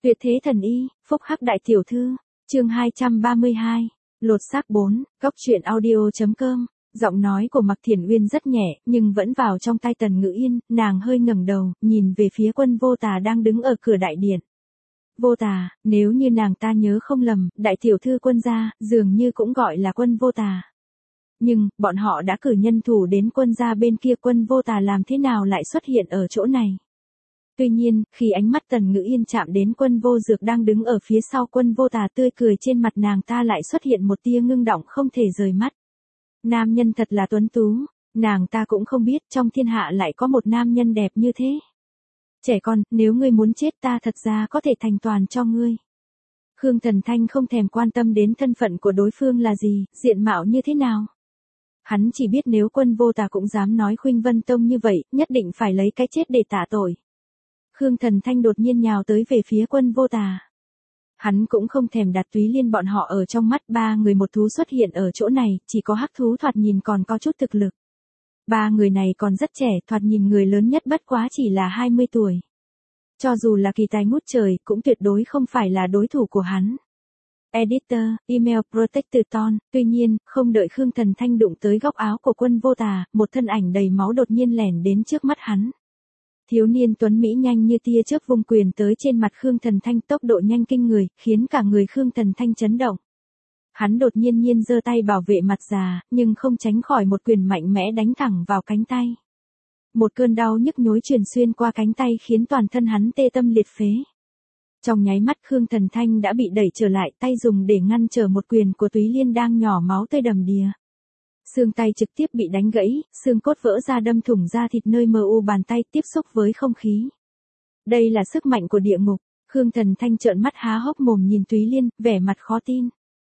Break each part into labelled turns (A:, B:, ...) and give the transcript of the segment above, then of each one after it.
A: Tuyệt thế thần y, phúc hắc đại tiểu thư, chương 232, lột xác 4, góc truyện audio.com. Giọng nói của Mạc Thiển Uyên rất nhẹ, nhưng vẫn vào trong tai Tần Ngữ Yên, nàng hơi ngẩng đầu, nhìn về phía Quân Vô Tà đang đứng ở cửa đại điện. Vô Tà, nếu như nàng ta nhớ không lầm, đại tiểu thư Quân gia, dường như cũng gọi là Quân Vô Tà. Nhưng, bọn họ đã cử nhân thủ đến Quân gia bên kia, Quân Vô Tà làm thế nào lại xuất hiện ở chỗ này? Tuy nhiên, khi ánh mắt Tần Ngữ Yên chạm đến Quân Vô Dược đang đứng ở phía sau Quân Vô Tà, tươi cười trên mặt nàng ta lại xuất hiện một tia ngưng động không thể rời mắt. Nam nhân thật là tuấn tú, nàng ta cũng không biết trong thiên hạ lại có một nam nhân đẹp như thế. Trẻ con, nếu ngươi muốn chết ta thật ra có thể thành toàn cho ngươi. Khương Thần Thanh không thèm quan tâm đến thân phận của đối phương là gì, diện mạo như thế nào. Hắn chỉ biết nếu Quân Vô Tà cũng dám nói Khuynh Vân Tông như vậy, nhất định phải lấy cái chết để tạ tội. Khương Thần Thanh đột nhiên nhào tới về phía Quân Vô Tà. Hắn cũng không thèm đặt Túy Liên bọn họ ở trong mắt, ba người một thú xuất hiện ở chỗ này, chỉ có hắc thú thoạt nhìn còn có chút thực lực. Ba người này còn rất trẻ, thoạt nhìn người lớn nhất bất quá chỉ là 20 tuổi. Cho dù là kỳ tài ngút trời, cũng tuyệt đối không phải là đối thủ của hắn. Editor, email protector ton, tuy nhiên, không đợi Khương Thần Thanh đụng tới góc áo của Quân Vô Tà, một thân ảnh đầy máu đột nhiên lẻn đến trước mắt hắn. Thiếu niên tuấn Mỹ nhanh như tia chớp vung quyền tới trên mặt Khương Thần Thanh, tốc độ nhanh kinh người, khiến cả người Khương Thần Thanh chấn động. Hắn đột nhiên giơ tay bảo vệ mặt già, nhưng không tránh khỏi một quyền mạnh mẽ đánh thẳng vào cánh tay. Một cơn đau nhức nhối truyền xuyên qua cánh tay khiến toàn thân hắn tê tâm liệt phế. Trong nháy mắt Khương Thần Thanh đã bị đẩy trở lại, tay dùng để ngăn trở một quyền của Túy Liên đang nhỏ máu tươi đầm đìa. Xương tay trực tiếp bị đánh gãy, xương cốt vỡ ra đâm thủng da thịt nơi mờ u bàn tay tiếp xúc với không khí. Đây là sức mạnh của địa ngục. Khương Thần Thanh trợn mắt há hốc mồm nhìn Túy Liên, vẻ mặt khó tin.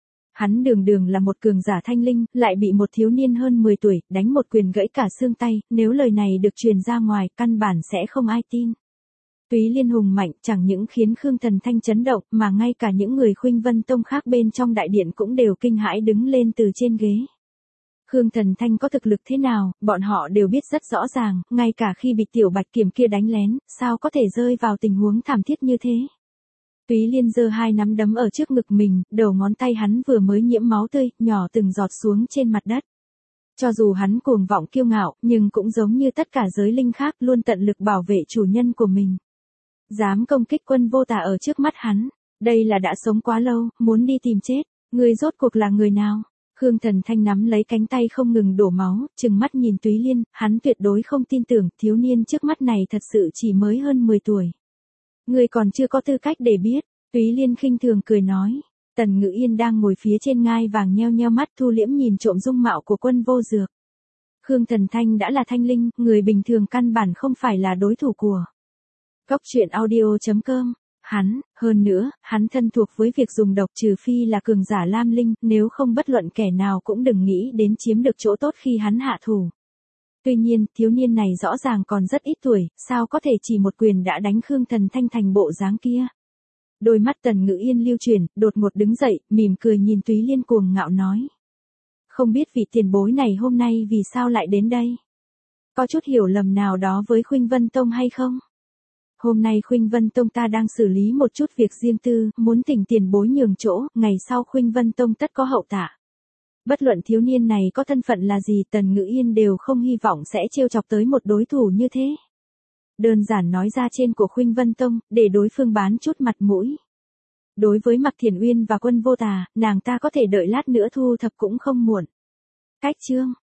A: Hắn đường là một cường giả thanh linh, lại bị một thiếu niên hơn 10 tuổi, đánh một quyền gãy cả xương tay, nếu lời này được truyền ra ngoài, căn bản sẽ không ai tin. Túy Liên hùng mạnh chẳng những khiến Khương Thần Thanh chấn động, mà ngay cả những người Khuynh Vân Tông khác bên trong đại điện cũng đều kinh hãi đứng lên từ trên ghế. Khương Thần Thanh có thực lực thế nào, bọn họ đều biết rất rõ ràng, ngay cả khi bị Tiểu Bạch Kiểm kia đánh lén, sao có thể rơi vào tình huống thảm thiết như thế. Túy Liên giơ hai nắm đấm ở trước ngực mình, đầu ngón tay hắn vừa mới nhiễm máu tươi, nhỏ từng giọt xuống trên mặt đất. Cho dù hắn cuồng vọng kiêu ngạo, nhưng cũng giống như tất cả giới linh khác luôn tận lực bảo vệ chủ nhân của mình. Dám công kích Quân Vô Tà ở trước mắt hắn, đây là đã sống quá lâu, muốn đi tìm chết, người rốt cuộc là người nào? Khương Thần Thanh nắm lấy cánh tay không ngừng đổ máu, trừng mắt nhìn Túy Liên, hắn tuyệt đối không tin tưởng, thiếu niên trước mắt này thật sự chỉ mới hơn 10 tuổi. Người còn chưa có tư cách để biết, Túy Liên khinh thường cười nói. Tần Ngữ Yên đang ngồi phía trên ngai vàng nheo nheo mắt thu liễm nhìn trộm dung mạo của Quân Vô Dược. Khương Thần Thanh đã là thanh linh, người bình thường căn bản không phải là đối thủ của. Góc truyện audio.com. Hơn nữa, hắn thân thuộc với việc dùng độc, trừ phi là cường giả lam linh, nếu không bất luận kẻ nào cũng đừng nghĩ đến chiếm được chỗ tốt khi hắn hạ thủ. Tuy nhiên, thiếu niên này rõ ràng còn rất ít tuổi, sao có thể chỉ một quyền đã đánh Khương Thần Thanh thành bộ dáng kia. Đôi mắt Tần Ngữ Yên lưu chuyển, đột ngột đứng dậy, mỉm cười nhìn Túy Liên cuồng ngạo nói. Không biết vị tiền bối này hôm nay vì sao lại đến đây? Có chút hiểu lầm nào đó với Khuynh Vân Tông hay không? Hôm nay Khuynh Vân Tông ta đang xử lý một chút việc riêng tư, muốn thỉnh tiền bối nhường chỗ, ngày sau Khuynh Vân Tông tất có hậu tạ. Bất luận thiếu niên này có thân phận là gì, Tần Ngữ Yên đều không hy vọng sẽ trêu chọc tới một đối thủ như thế. Đơn giản nói ra trên của Khuynh Vân Tông, để đối phương bán chút mặt mũi. Đối với Mạc Thiển Uyên và Quân Vô Tà, nàng ta có thể đợi lát nữa thu thập cũng không muộn. Cách chương.